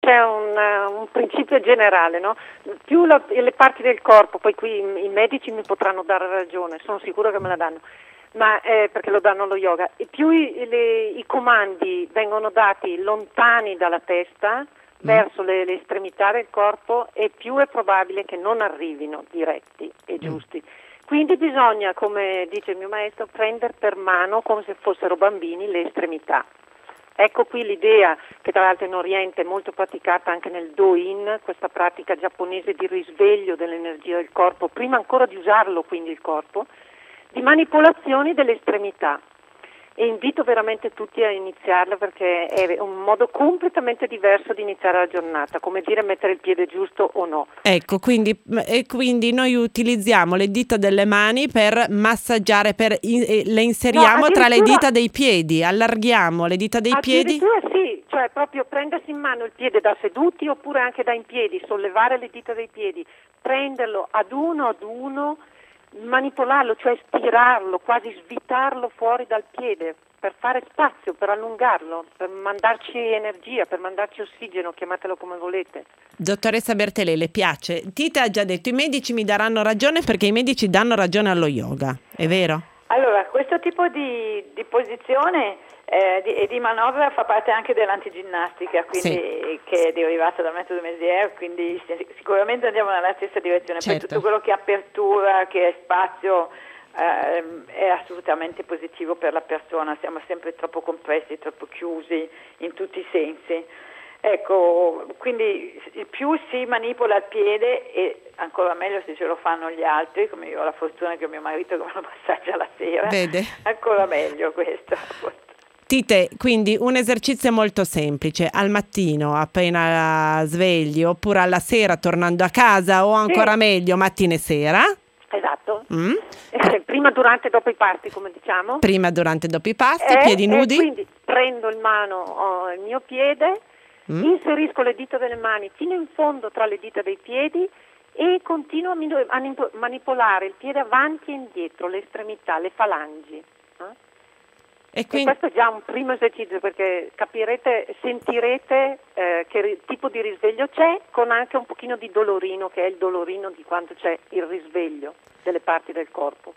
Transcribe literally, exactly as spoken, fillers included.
c'è un, uh, un principio generale, no? Più la, le parti del corpo, poi qui i, i medici mi potranno dare ragione, sono sicura che me la danno, ma eh, perché lo danno allo yoga, e più i, le, i comandi vengono dati lontani dalla testa, mm. verso le, le estremità del corpo, e più è probabile che non arrivino diretti e giusti. Mm. Quindi bisogna, come dice il mio maestro, prendere per mano, come se fossero bambini, le estremità. Ecco qui l'idea, che tra l'altro in Oriente è molto praticata anche nel Do-In, questa pratica giapponese di risveglio dell'energia del corpo, prima ancora di usarlo quindi il corpo, di manipolazioni delle estremità. E invito veramente tutti a iniziarla, perché è un modo completamente diverso di iniziare la giornata, come dire mettere il piede giusto o no. Ecco, quindi, e quindi noi utilizziamo le dita delle mani per massaggiare, per in, eh, le inseriamo no, tra le dita dei piedi, allarghiamo le dita dei piedi? Addirittura sì, cioè proprio prendersi in mano il piede da seduti oppure anche da in piedi, sollevare le dita dei piedi, prenderlo ad uno ad uno, manipolarlo, cioè stirarlo, quasi svitarlo fuori dal piede, per fare spazio, per allungarlo, per mandarci energia, per mandarci ossigeno, chiamatelo come volete. Dottoressa Bertelè, le piace? Tita ha già detto, i medici mi daranno ragione perché i medici danno ragione allo yoga, è vero? Allora, questo tipo di, di posizione eh, di, e di manovra fa parte anche dell'antiginnastica, quindi, sì. che è derivata dal metodo Mesier, quindi sicuramente andiamo nella stessa direzione. Certo. Poi tutto quello che è apertura, che è spazio, eh, è assolutamente positivo per la persona. Siamo sempre troppo compressi, troppo chiusi in tutti i sensi. Ecco, quindi più si manipola il piede, e ancora meglio se ce lo fanno gli altri, come io ho la fortuna che mio marito che me lo massaggia la sera. Vede? Ancora meglio questo. Tite, quindi un esercizio molto semplice, al mattino appena svegli, oppure alla sera tornando a casa, o ancora sì. meglio mattina e sera. Esatto. Mm. Eh, prima, durante e dopo i pasti, come diciamo. Prima, durante e dopo i pasti, eh, piedi nudi. Eh, quindi prendo in mano oh, il mio piede, mm. inserisco le dita delle mani fino in fondo tra le dita dei piedi e continuo a manipolare il piede avanti e indietro, le estremità, le falangi. Eh? E, quindi... e questo è già un primo esercizio, perché capirete, sentirete eh, che ri- tipo di risveglio c'è, con anche un pochino di dolorino, che è il dolorino di quando c'è il risveglio delle parti del corpo.